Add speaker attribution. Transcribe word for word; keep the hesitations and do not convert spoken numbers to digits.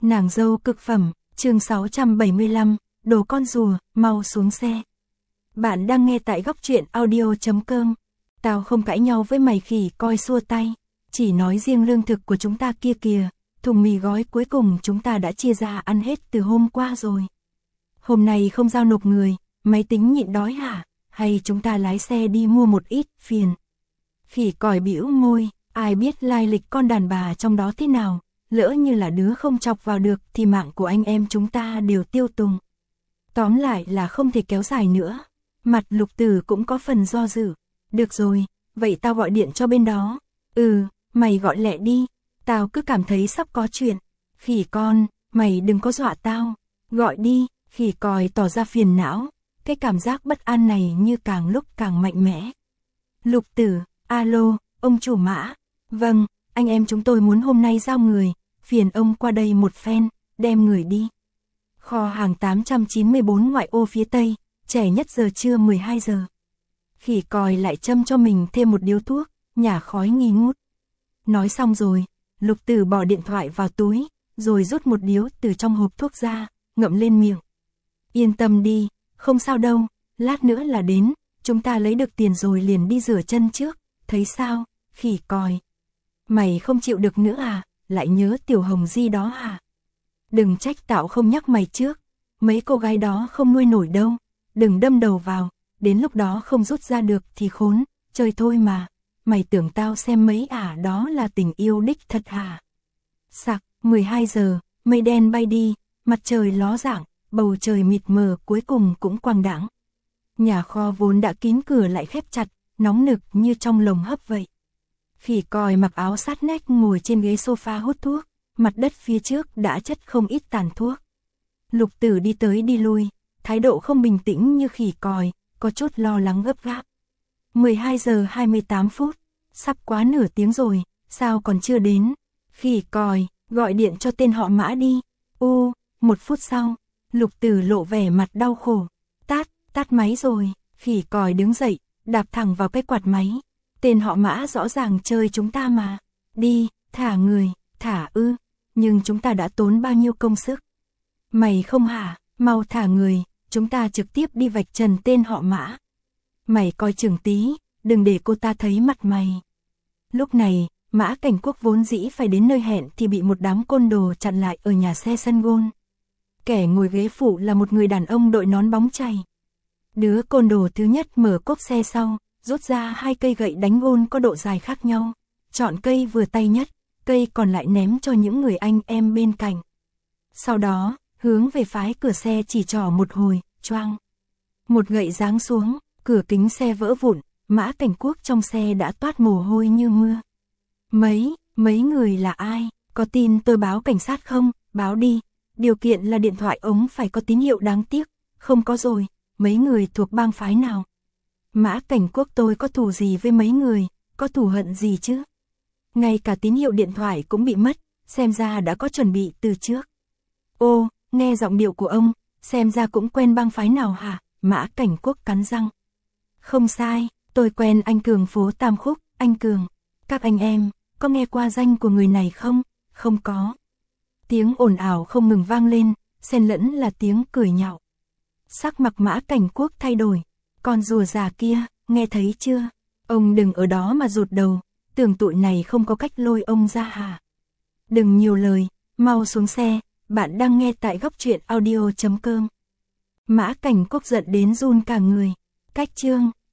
Speaker 1: Nàng dâu cực phẩm, chương sáu trăm bảy mươi lăm, đồ con rùa, mau xuống xe. Bạn đang nghe tại góc truyện audio chấm com. Tao không cãi nhau với mày khỉ coi xua tay, chỉ nói riêng lương thực của chúng ta kia kìa, thùng mì gói cuối cùng chúng ta đã chia ra ăn hết từ hôm qua rồi. Hôm nay không giao nộp người, máy tính nhịn đói hả? Hay chúng ta lái xe đi mua một ít, phiền. Khỉ còi bĩu môi, ai biết lai lịch con đàn bà trong đó thế nào, lỡ như là đứa không chọc vào được thì mạng của anh em chúng ta đều tiêu tùng. Tóm lại là không thể kéo dài nữa. Mặt Lục Tử cũng có phần do dự. Được rồi, vậy tao gọi điện cho bên đó. Ừ, mày gọi lẹ đi, tao cứ cảm thấy sắp có chuyện. Khỉ con, mày đừng có dọa tao. Gọi đi, khỉ còi tỏ ra phiền não. Cái cảm giác bất an này như càng lúc càng mạnh mẽ. Lục Tử, alo, ông chủ Mã. Vâng, anh em chúng tôi muốn hôm nay giao người, phiền ông qua đây một phen, đem người đi. Kho hàng tám trăm chín mươi bốn ngoại ô phía tây, trẻ nhất giờ trưa mười hai giờ. Khỉ còi lại châm cho mình thêm một điếu thuốc, nhả khói nghi ngút. Nói xong rồi, Lục Tử bỏ điện thoại vào túi, rồi rút một điếu từ trong hộp thuốc ra, ngậm lên miệng. Yên tâm đi, không sao đâu, lát nữa là đến, chúng ta lấy được tiền rồi liền đi rửa chân trước, thấy sao, khỉ còi. Mày không chịu được nữa à, lại nhớ Tiểu Hồng Di đó à? Đừng trách tao không nhắc mày trước, mấy cô gái đó không nuôi nổi đâu, đừng đâm đầu vào, đến lúc đó không rút ra được thì khốn, chơi thôi mà. Mày tưởng tao xem mấy ả đó là tình yêu đích thật hả? Sặc, mười hai giờ, mây đen bay đi, mặt trời ló dạng, bầu trời mịt mờ cuối cùng cũng quang đãng. Nhà kho vốn đã kín cửa lại khép chặt, nóng nực như trong lồng hấp vậy. Khỉ còi mặc áo sát nách ngồi trên ghế sofa hút thuốc, mặt đất phía trước đã chất không ít tàn thuốc. Lục Tử đi tới đi lui, thái độ không bình tĩnh như khỉ còi, có chút lo lắng gấp gáp. mười hai giờ hai mươi tám phút, sắp quá nửa tiếng rồi, sao còn chưa đến? Khỉ còi, gọi điện cho tên họ Mã đi. U, một phút sau, Lục Tử lộ vẻ mặt đau khổ. Tát, tát máy rồi, khỉ còi đứng dậy, đạp thẳng vào cái quạt máy. Tên họ Mã rõ ràng chơi chúng ta mà. Đi, thả người, thả ư, nhưng chúng ta đã tốn bao nhiêu công sức. Mày không hả, mau thả người, chúng ta trực tiếp đi vạch trần tên họ Mã. Mày coi chừng tí, đừng để cô ta thấy mặt mày. Lúc này, Mã Cảnh Quốc vốn dĩ phải đến nơi hẹn thì bị một đám côn đồ chặn lại ở nhà xe sân gôn. Kẻ ngồi ghế phụ là một người đàn ông đội nón bóng chày. Đứa côn đồ thứ nhất mở cốp xe sau, rút ra hai cây gậy đánh gôn có độ dài khác nhau, chọn cây vừa tay nhất, cây còn lại ném cho những người anh em bên cạnh. Sau đó, hướng về phái cửa xe chỉ trỏ một hồi, choang. Một gậy giáng xuống, cửa kính xe vỡ vụn, Mã Cảnh Quốc trong xe đã toát mồ hôi như mưa. Mấy, mấy người là ai? Có tin tôi báo cảnh sát không? Báo đi. Điều kiện là điện thoại ống phải có tín hiệu, đáng tiếc. Không có rồi, mấy người thuộc bang phái nào? Mã Cảnh Quốc, tôi có thù gì với mấy người, có thù hận gì chứ? Ngay cả tín hiệu điện thoại cũng bị mất, xem ra đã có chuẩn bị từ trước. Ô, nghe giọng điệu của ông, xem ra cũng quen bang phái nào hả? Mã Cảnh Quốc cắn răng. Không sai, tôi quen anh Cường phố Tam Khúc, anh Cường. Các anh em, có nghe qua danh của người này không? Không có. Tiếng ồn ào không ngừng vang lên, xen lẫn là tiếng cười nhạo. Sắc mặt Mã Cảnh Quốc thay đổi. Con rùa già kia, nghe thấy chưa? Ông đừng ở đó mà rụt đầu, tưởng tụi này không có cách lôi ông ra hả? Đừng nhiều lời, mau xuống xe, bạn đang nghe tại góc truyện audio chấm com. Mã Cảnh Quốc giận đến run cả người. Cách chương